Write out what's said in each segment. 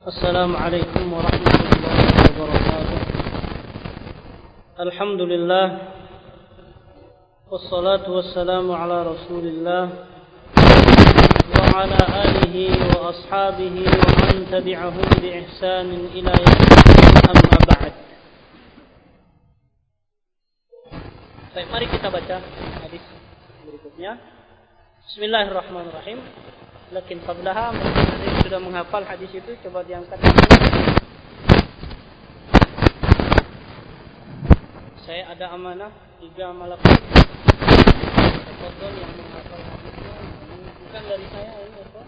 Assalamualaikum warahmatullahi wabarakatuh. Alhamdulillah, wassalatu wassalamu ala rasulillah wa ala alihi wa ashabihi wa man tabi'ahum bi ihsanin ila yaumil amma ba'd. Baik, mari kita baca hadis berikutnya. Bismillahirrahmanirrahim. Lakin qablaha, mungkin ada yang sudah menghafal hadis itu, coba diangkat. Saya ada amanah 3 malaikat. Tafadhol yang menghafal hadisnya, bukan dari saya ini apa?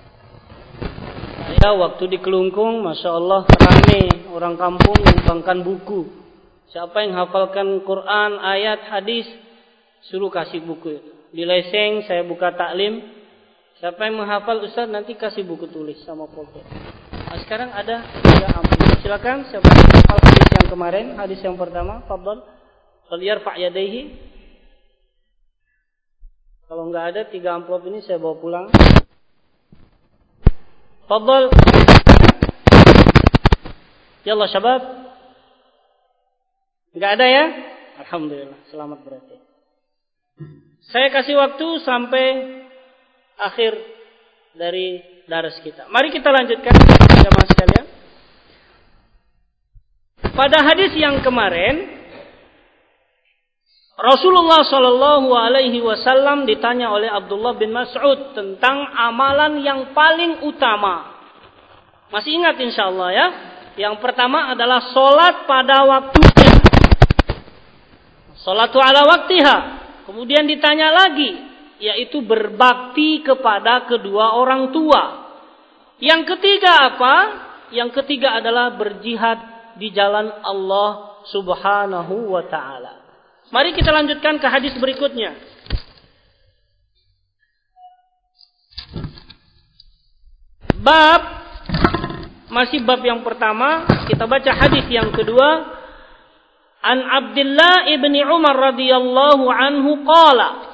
Saya waktu di Kelungkung, masya Allah ramai orang kampung menyumbangkan buku. Siapa yang hafalkan Quran, ayat, hadis, suruh kasih buku itu. Di leseng saya buka taklim. Siapa yang menghafal Ustaz nanti kasih buku tulis sama pulpen. Nah, sekarang ada 3 amplop. Silakan siapa yang hafal hadis yang kemarin, hadis yang pertama, fadhal. Falyarfa' yadayhi. Kalau enggak ada 3 amplop ini saya bawa pulang. Fadhal. Yallah syabab. Enggak ada ya? Alhamdulillah, selamat berarti. Saya kasih waktu sampai akhir dari daras kita. Mari kita lanjutkan jemaah sekalian. Pada hadis yang kemarin, Rasulullah Shallallahu Alaihi Wasallam ditanya oleh Abdullah bin Mas'ud tentang amalan yang paling utama. Masih ingat insyaallah ya? Yang pertama adalah solat pada waktunya. Solatu ala waktiha. Kemudian ditanya lagi, yaitu berbakti kepada kedua orang tua. Yang ketiga apa? Yang ketiga adalah berjihad di jalan Allah Subhanahu wa ta'ala. Mari kita lanjutkan ke hadis berikutnya. Masih bab yang pertama, kita baca hadis yang kedua. An Abdullah ibni Umar radhiyallahu anhu qala,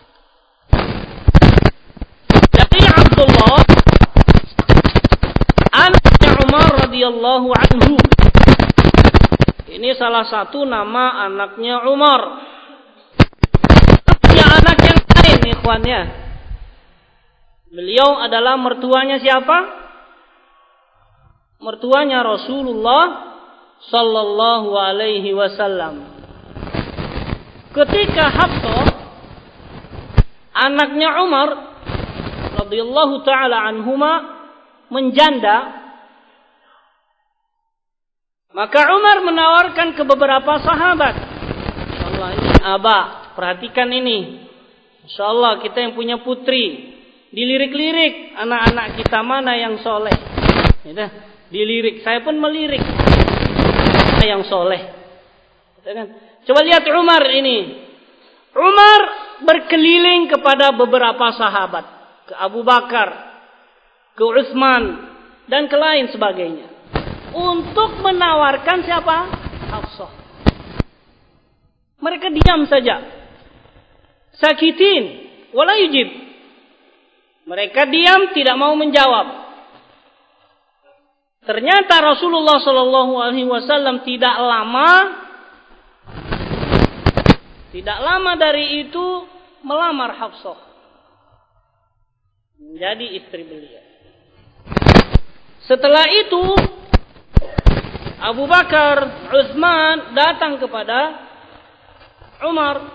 Abdullah anaknya Umar radhiyallahu anhu. Ini salah satu nama anaknya Umar. Punya anak yang lain, ikhwannya. Beliau adalah mertuanya siapa? Mertuanya Rasulullah sallallahu alaihi wasallam. Ketika Hafsah anaknya Umar radhiyallahu ta'ala anhuma menjanda, maka Umar menawarkan ke beberapa sahabat. Insyaallah ini Aba, perhatikan ini. Insyaallah kita yang punya putri, dilirik-lirik anak-anak kita mana yang soleh. Ya, dilirik, saya pun melirik mana yang soleh. Coba lihat Umar ini. Umar berkeliling kepada beberapa sahabat. Ke Abu Bakar, ke Utsman, dan ke lain sebagainya. Untuk menawarkan siapa? Hafsah. Mereka diam saja. Sakitin, wala yujib. Mereka diam, tidak mau menjawab. Ternyata Rasulullah Shallallahu Alaihi Wasallam tidak lama dari itu melamar Hafsah menjadi istri beliau. Setelah itu Abu Bakar, Utsman datang kepada Umar.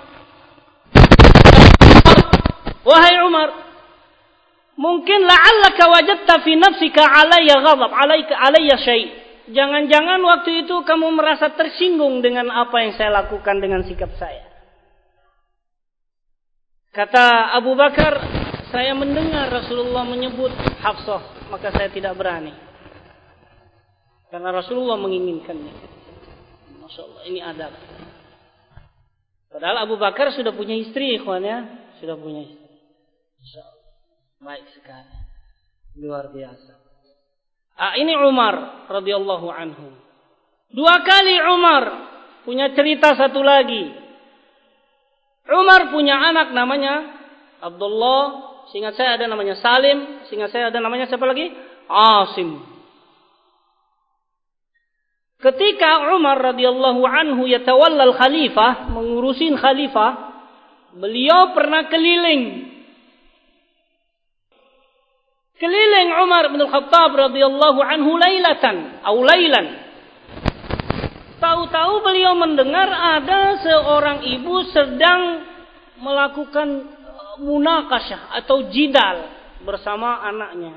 Wahai Umar, mungkin la'allaka wajadta fi nafsika alayya ghadab, alayya syai'. Jangan-jangan waktu itu kamu merasa tersinggung dengan apa yang saya lakukan dengan sikap saya. Kata Abu Bakar, saya mendengar Rasulullah menyebut Hafsah, maka saya tidak berani. Karena Rasulullah menginginkannya. Masya Allah, ini adab. Padahal Abu Bakar sudah punya istri, ikhwan ya. Sudah punya istri. Masya Allah. Baik sekali. Luar biasa. Ini Umar radhiyallahu anhu. 2 kali Umar punya cerita satu lagi. Umar punya anak namanya Abdullah. Seingat saya ada namanya Salim. Seingat saya ada namanya siapa lagi? Asim. Ketika Umar radhiyallahu anhu yatawallal khalifah, mengurusin khalifah, beliau pernah keliling Umar bin Khattab radhiyallahu anhu lailan. Tahu-tahu beliau mendengar ada seorang ibu sedang melakukan munakasyah atau jidal bersama anaknya.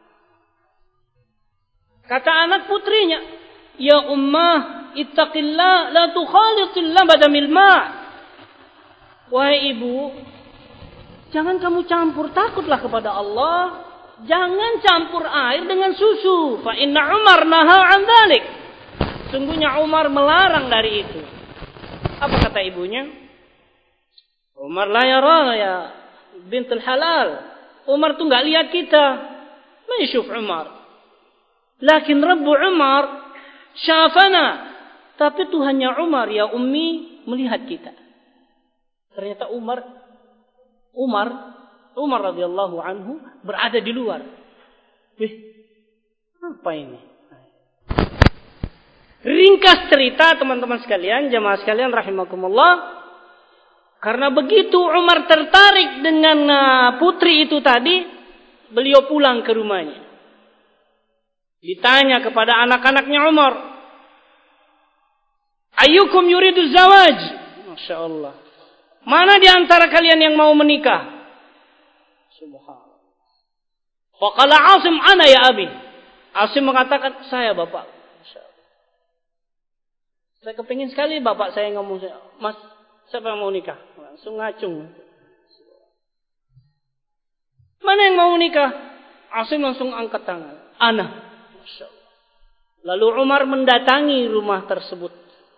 Kata anak putrinya, "Ya ummah, ittaqillah, la tukhalitil labada bil ma'." Wahai ibu, jangan kamu campur, takutlah kepada Allah. Jangan campur air dengan susu. Fa inna Umar naha an dzalik. Sungguhnya Umar melarang dari itu. Apa kata ibunya? Umar la yara ya bintul halal. Umar tuh enggak lihat kita. Ma yashuf Umar. Lakin Rabbu Umar syafana. Tapi Tuhannya Umar ya ummi melihat kita. Ternyata Umar radhiyallahu anhu berada di luar. Apa ini? Ringkas cerita teman-teman sekalian, jamaah sekalian rahimakumullah. Karena begitu Umar tertarik dengan putri itu tadi, beliau pulang ke rumahnya. Ditanya kepada anak-anaknya Umar, "Ayyukum yuridu zawaj?" Masya Allah. Mana di antara kalian yang mau menikah? Subhanallah. Faqala Asim, "Ana ya abi." Asim mengatakan, "Saya bapak." Masya Allah. Saya kepingin sekali bapak saya ngomong, "Mas, siapa yang mau nikah?" Langsung ngacung. Mana yang mau nikah? Asim langsung angkat tangan. "Ana." Masya Allah. Lalu Umar mendatangi rumah tersebut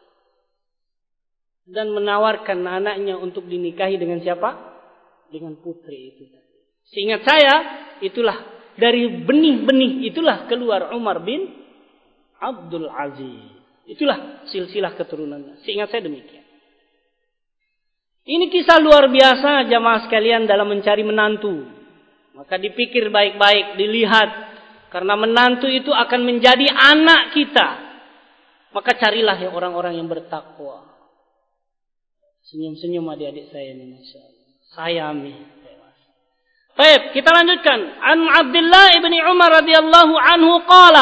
dan menawarkan anaknya untuk dinikahi dengan siapa? Dengan putri itu. Seingat saya, itulah dari benih-benih itulah keluar Umar bin Abdul Aziz. Itulah silsilah keturunannya. Seingat saya demikian. Ini kisah luar biasa jamaah sekalian dalam mencari menantu. Maka dipikir baik-baik, dilihat. Karena menantu itu akan menjadi anak kita. Maka carilah yang orang-orang yang bertakwa. Senyum-senyum adik-adik saya ini, Masya Allah. Sayami. Baik, kita lanjutkan. An Abdullah ibni Umar radhiyallahu anhu qala,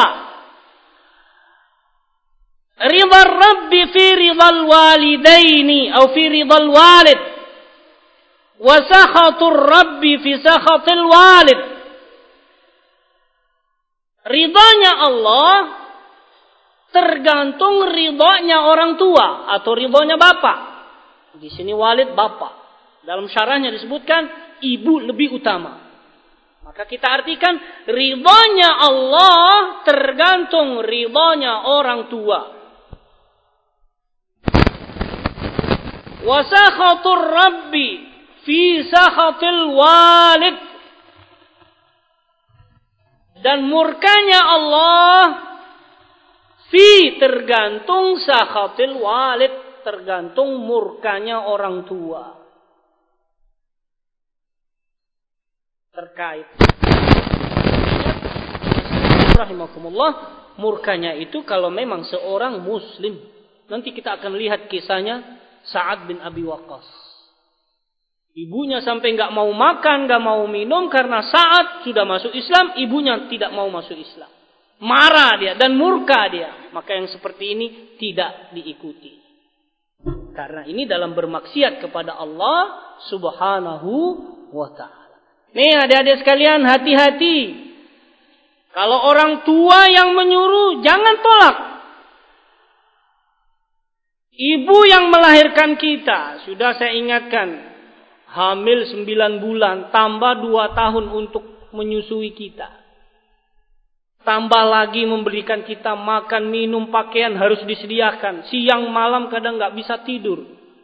"Ridha Rabbi fi ridhal walidaini atau fi ridhal walid, wa sakhatur Rabbi fi sakhatil walid." Ridhanya Allah tergantung ridhanya orang tua atau ridhanya bapak. Di sini walid bapak. Dalam syarahnya disebutkan ibu lebih utama. Maka kita artikan ridhanya Allah tergantung ridhanya orang tua. Wa sakhatur Rabbi fi sakhatil walid. Dan murkanya Allah fi tergantung sakhatil walid, tergantung murkanya orang tua. Terkait rahimakumullah, murkanya itu kalau memang seorang muslim. Nanti kita akan lihat kisahnya Sa'ad bin Abi Waqqas. Ibunya sampai enggak mau makan, enggak mau minum karena Sa'ad sudah masuk Islam, ibunya tidak mau masuk Islam. Marah dia dan murka dia. Maka yang seperti ini tidak diikuti. Karena ini dalam bermaksiat kepada Allah Subhanahu wa ta'ala. Nih adik-adik sekalian, hati-hati. Kalau orang tua yang menyuruh, jangan tolak. Ibu yang melahirkan kita, sudah saya ingatkan, hamil 9 bulan, tambah 2 tahun untuk menyusui kita. Tambah lagi memberikan kita makan, minum, pakaian harus disediakan. Siang malam kadang nggak bisa tidur.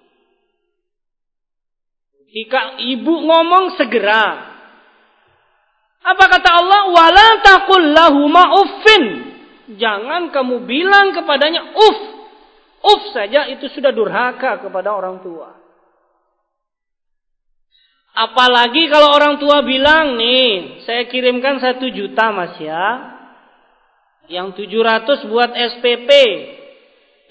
Jika ibu ngomong segera. Apa kata Allah? Wala taqul lahuma uffin. Jangan kamu bilang kepadanya uff. Uff saja itu sudah durhaka kepada orang tua. Apalagi kalau orang tua bilang, nih, saya kirimkan 1 juta mas ya. Yang 700 buat SPP.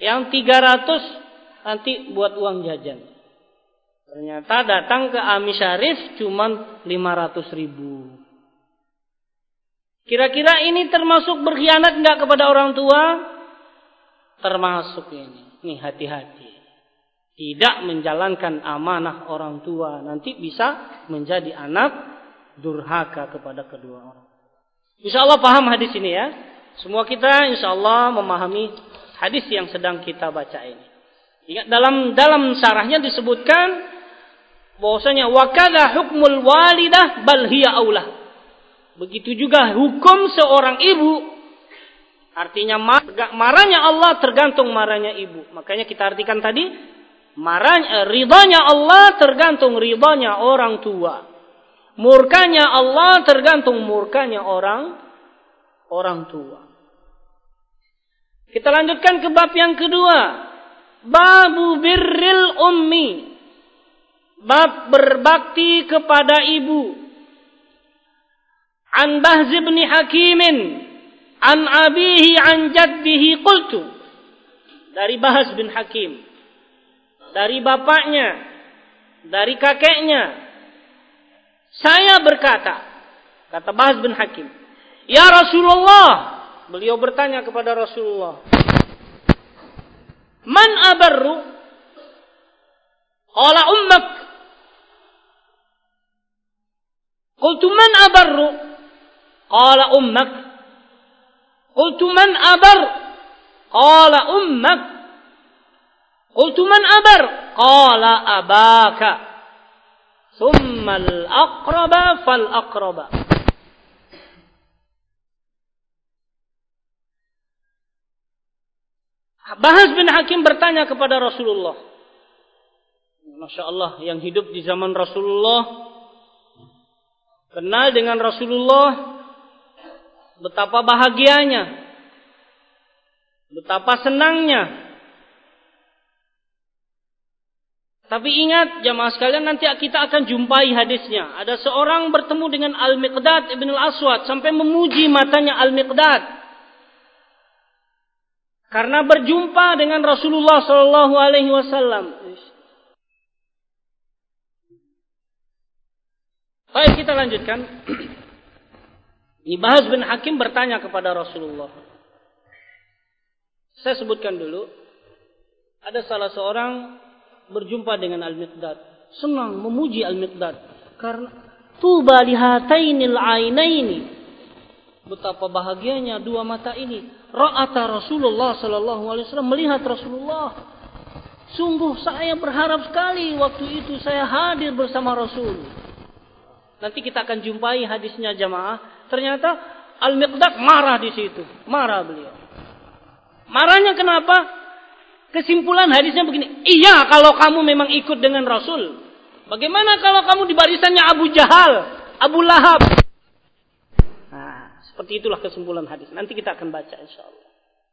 Yang 300 nanti buat uang jajan. Ternyata datang ke Ami Syarif cuman 500.000. Kira-kira ini termasuk berkhianat enggak kepada orang tua? Termasuk ini. Nih hati-hati. Tidak menjalankan amanah orang tua. Nanti bisa menjadi anak durhaka kepada kedua orang. InsyaAllah paham hadis ini ya. Semua kita insyaAllah memahami hadis yang sedang kita baca ini. Ingat dalam syarahnya disebutkan bahwasanya wakadha hukmul walidah bal hiya aulah. Begitu juga hukum seorang ibu. Artinya marahnya Allah tergantung marahnya ibu. Makanya kita artikan tadi, ridhanya Allah tergantung ridhanya orang tua. Murkanya Allah tergantung murkanya orang tua. Kita lanjutkan ke bab yang kedua. Babu birril ummi. Bab berbakti kepada ibu. An Bahz bin Hakimin. An abihi an jaddihi qultu. Dari Bahz bin Hakim. Dari bapaknya. Dari kakeknya. Saya berkata. Kata Bahz bin Hakim. Ya Rasulullah. Beliau bertanya kepada Rasulullah. Man abarru? Qala ummak. Qultu man abarru? Qala ummak. Qultu man abar? Qala ummak. Qultu man abar? Qala abaka. Thumma al-aqraba fal-aqraba. Bahz bin Hakim bertanya kepada Rasulullah. Masya Allah, yang hidup di zaman Rasulullah, kenal dengan Rasulullah, betapa bahagianya, betapa senangnya. Tapi ingat jamaah sekalian, nanti kita akan jumpai hadisnya. Ada seorang bertemu dengan Al-Miqdad ibn Al-Aswad sampai memuji matanya Al-Miqdad. Karena berjumpa dengan Rasulullah sallallahu alaihi wasallam. Baik, kita lanjutkan. Ini Bahz bin Hakim bertanya kepada Rasulullah. Saya sebutkan dulu. Ada salah seorang berjumpa dengan Al-Miqdad. Senang memuji Al-Miqdad. Karena tuba lihatainil ainaini. Betapa bahagianya dua mata ini. Ra'ata Rasulullah sallallahu alaihi wasallam, melihat Rasulullah. Sungguh saya berharap sekali waktu itu saya hadir bersama Rasul. Nanti kita akan jumpai hadisnya jamaah. Ternyata Al-Miqdad marah di situ. Marah beliau. Marahnya kenapa? Kesimpulan hadisnya begini. Iya kalau kamu memang ikut dengan Rasul. Bagaimana kalau kamu di barisannya Abu Jahal, Abu Lahab? Nah, seperti itulah kesimpulan hadis. Nanti kita akan baca insyaallah.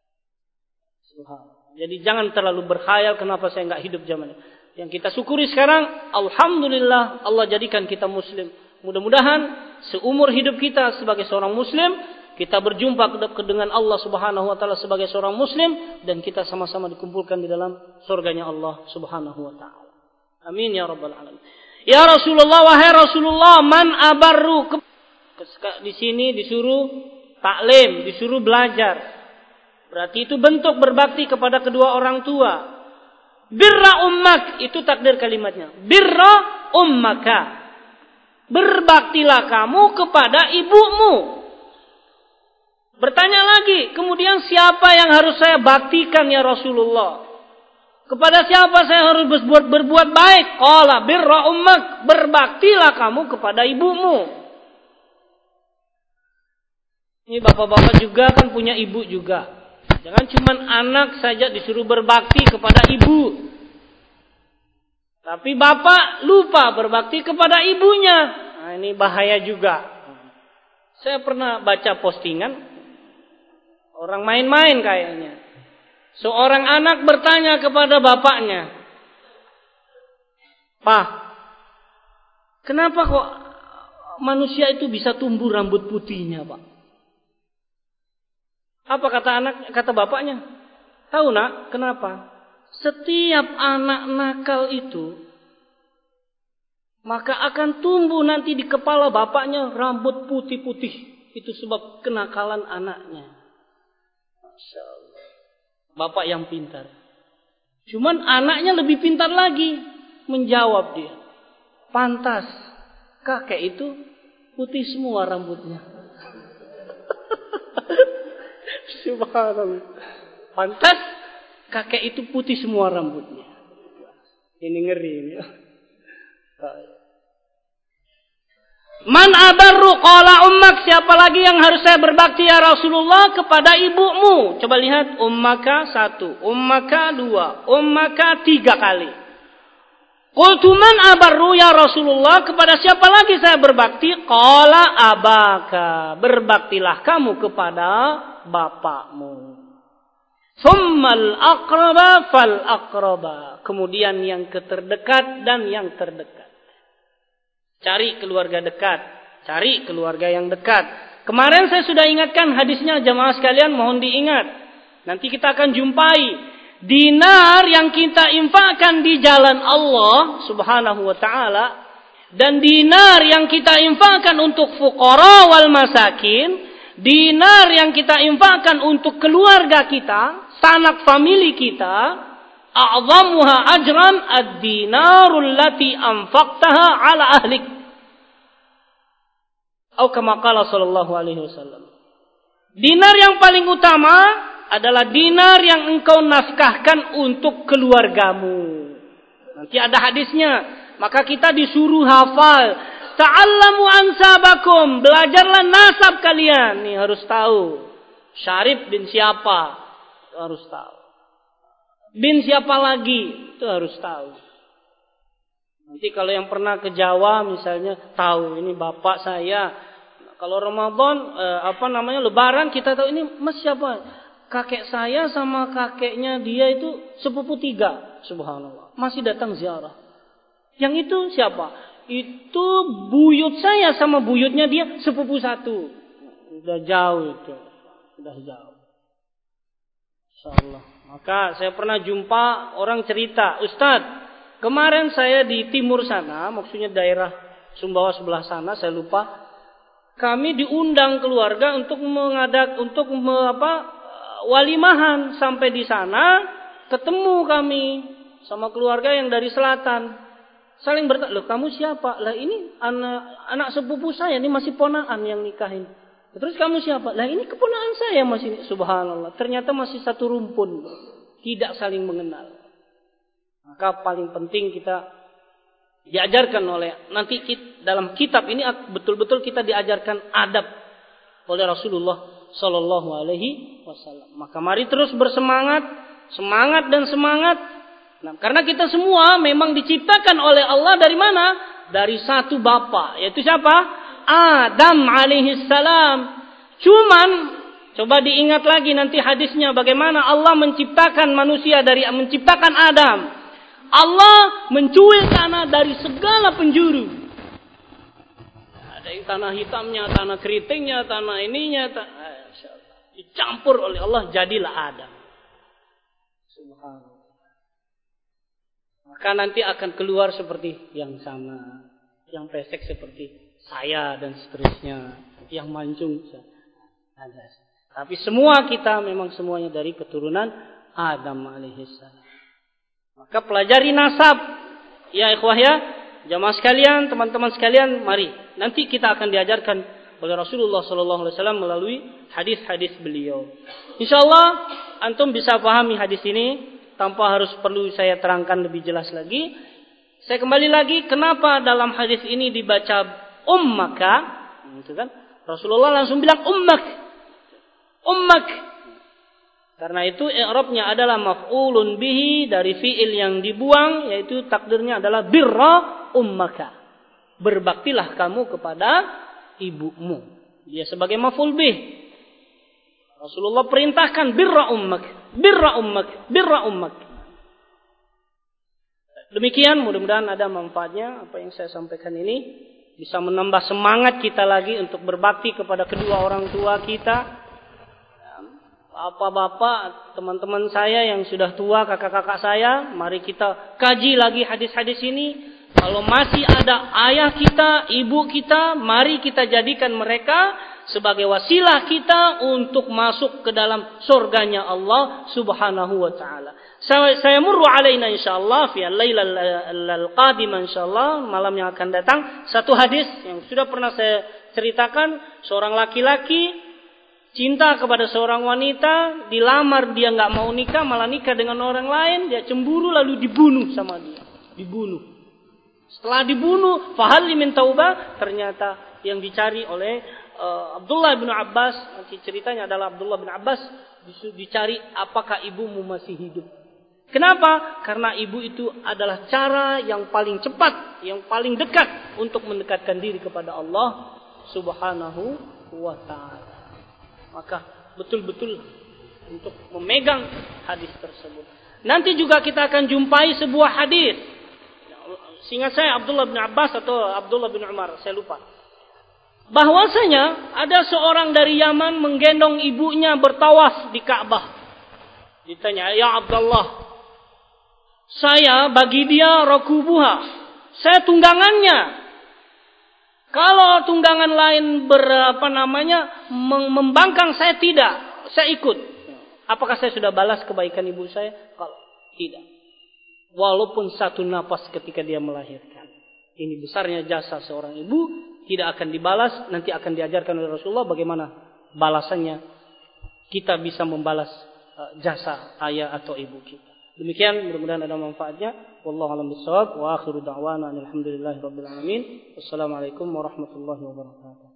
Jadi jangan terlalu berkhayal kenapa saya enggak hidup zaman itu. Yang kita syukuri sekarang, alhamdulillah Allah jadikan kita muslim. Mudah-mudahan seumur hidup kita sebagai seorang muslim, kita berjumpa dengan Allah Subhanahu wa taala sebagai seorang muslim dan kita sama-sama dikumpulkan di dalam surganya Allah Subhanahu wa taala. Amin ya rabbal alamin. Ya Rasulullah, wahai Rasulullah, man abarru. Di sini disuruh taklim, disuruh belajar. Berarti itu bentuk berbakti kepada kedua orang tua. Birra ummak, itu takdir kalimatnya. Birra ummaka. Berbaktilah kamu kepada ibumu. Bertanya lagi, kemudian siapa yang harus saya baktikan ya Rasulullah? Kepada siapa saya harus berbuat baik? Qala birra ummak, berbaktilah kamu kepada ibumu. Ini bapak-bapak juga kan punya ibu juga. Jangan cuma anak saja disuruh berbakti kepada ibu. Tapi bapak lupa berbakti kepada ibunya. Nah, ini bahaya juga. Saya pernah baca postingan. Orang main-main kayaknya. Seorang anak bertanya kepada bapaknya. Pak, kenapa kok manusia itu bisa tumbuh rambut putihnya, Pak? Apa kata bapaknya? Tahu nak, kenapa? Setiap anak nakal itu, maka akan tumbuh nanti di kepala bapaknya rambut putih-putih. Itu sebab kenakalan anaknya. Masya Allah. Bapak yang pintar. Cuman anaknya lebih pintar lagi. Menjawab dia. Pantas. Kakek itu putih semua rambutnya. Subhanallah. Pantas kakek itu putih semua rambutnya. Ini ngeri ini. Man abarru qala ummak, siapa lagi yang harus saya berbakti ya Rasulullah? Kepada ibumu. Coba lihat, ummaka 1, ummaka 2, ummaka 3 kali. Qultu man abarru ya Rasulullah, kepada siapa lagi saya berbakti? Qala abaka, berbaktilah kamu kepada bapakmu. Thummal aqraba fal aqraba, kemudian yang terdekat dan yang terdekat. Cari keluarga dekat, cari keluarga yang dekat. Kemarin saya sudah ingatkan hadisnya, jamaah sekalian, mohon diingat. Nanti kita akan jumpai dinar yang kita infakkan di jalan Allah Subhanahu wa taala dan dinar yang kita infakkan untuk fuqara wal masakin, dinar yang kita infakkan untuk keluarga kita, sanak famili kita, a'zamuha ajran ad-dinarul lati anfaqtaha ala ahlik. Atau kama qala sallallahu alaihi wasallam. Dinar yang paling utama adalah dinar yang engkau nafkahkan untuk keluargamu. Nanti ada hadisnya, maka kita disuruh hafal. Ta'allamu ansabakum, belajarlah nasab kalian. Nih harus tahu. Syarif bin siapa? Itu harus tahu. Bin siapa lagi? Itu harus tahu. Nanti kalau yang pernah ke Jawa misalnya, tahu ini bapak saya. Kalau Ramadan Lebaran kita tahu ini mas siapa? Kakek saya sama kakeknya dia itu sepupu 3. Subhanallah. Masih datang ziarah. Yang itu siapa? Itu buyut saya sama buyutnya dia sepupu 1. Sudah jauh itu. Sudah jauh. Insyaallah. Maka saya pernah jumpa orang cerita, Ustadz, kemarin saya di timur sana, maksudnya daerah Sumbawa sebelah sana, saya lupa. Kami diundang keluarga untuk walimahan. Sampai di sana ketemu kami sama keluarga yang dari selatan. Saling bertanya, "Loh, kamu siapa?" "Lah ini anak sepupu saya, ini masih ponakan yang nikahin." "Terus kamu siapa?" "Lah ini keponakan saya masih." Subhanallah, ternyata masih satu rumpun, tidak saling mengenal. Maka paling penting kita diajarkan nanti dalam kitab ini betul-betul kita diajarkan adab oleh Rasulullah Sallallahu Alaihi Wasallam. Maka mari terus bersemangat, semangat dan semangat. Nah, karena kita semua memang diciptakan oleh Allah dari mana? Dari satu bapa, yaitu siapa? Adam alaihissalam. Cuman coba diingat lagi nanti hadisnya bagaimana Allah menciptakan manusia menciptakan Adam. Allah mencuil tanah dari segala penjuru. Ada yang tanah hitamnya, tanah keritingnya, tanah ininya, dicampur oleh Allah, jadilah Adam. Subhanallah. Maka nanti akan keluar seperti yang sana, yang pesek seperti saya dan seterusnya, yang mancung ada. Tapi semua kita memang semuanya dari keturunan Adam alaihissalam. Maka pelajari nasab. Ya ikhwah ya, jamaah sekalian, teman-teman sekalian, mari. Nanti kita akan diajarkan oleh Rasulullah sallallahu alaihi wasallam melalui hadis-hadis beliau. Insyaallah antum bisa pahami hadis ini tanpa harus perlu saya terangkan lebih jelas lagi. Saya kembali lagi, kenapa dalam hadis ini dibaca ummaka? Gitu kan? Rasulullah langsung bilang ummak. Ummak. Karena itu i'rabnya adalah maf'ulun bihi dari fi'il yang dibuang, yaitu takdirnya adalah birra ummaka. Berbaktilah kamu kepada ibumu. Dia sebagai maf'ul bih. Rasulullah perintahkan birra ummak, birra ummak, birra ummak. Demikian, mudah-mudahan ada manfaatnya apa yang saya sampaikan ini, bisa menambah semangat kita lagi untuk berbakti kepada kedua orang tua kita. bapak, teman-teman saya yang sudah tua, kakak-kakak saya, mari kita kaji lagi hadis-hadis ini. Kalau masih ada ayah kita, ibu kita, mari kita jadikan mereka sebagai wasilah kita untuk masuk ke dalam surganya Allah Subhanahu wa taala. Saya murru alaina insyaallah fi al-lailal qadim insyaallah, malam yang akan datang, satu hadis yang sudah pernah saya ceritakan. Seorang laki-laki cinta kepada seorang wanita, dilamar, dia enggak mau nikah, malah nikah dengan orang lain, dia cemburu lalu dibunuh sama dia. Dibunuh. Setelah dibunuh, fahal min taubah, ternyata yang dicari oleh Abdullah bin Abbas, nanti ceritanya adalah Abdullah bin Abbas dicari apakah ibumu masih hidup. Kenapa? Karena ibu itu adalah cara yang paling cepat, yang paling dekat untuk mendekatkan diri kepada Allah Subhanahu wa taala. Maka betul-betul untuk memegang hadis tersebut. Nanti juga kita akan jumpai sebuah hadis. Seingat saya Abdullah bin Abbas atau Abdullah bin Umar, saya lupa. Bahwasanya ada seorang dari Yaman menggendong ibunya bertawaf di Ka'bah. Ditanya, "Ya Abdullah, saya bagi dia rakubuha, saya tunggangannya. Kalau tunggangan lain membangkang, saya tidak, saya ikut. Apakah saya sudah balas kebaikan ibu saya?" Kalau tidak. Walaupun satu napas ketika dia melahirkan. Ini besarnya jasa seorang ibu, tidak akan dibalas. Nanti akan diajarkan oleh Rasulullah bagaimana balasannya. Kita bisa membalas jasa ayah atau ibu kita. Demikian, mudah-mudahan ada manfaatnya. Wallahu a'lam bishawab. Wa akhiru da'wana alhamdulillahirabbil alamin. Wassalamualaikum warahmatullahi wabarakatuh.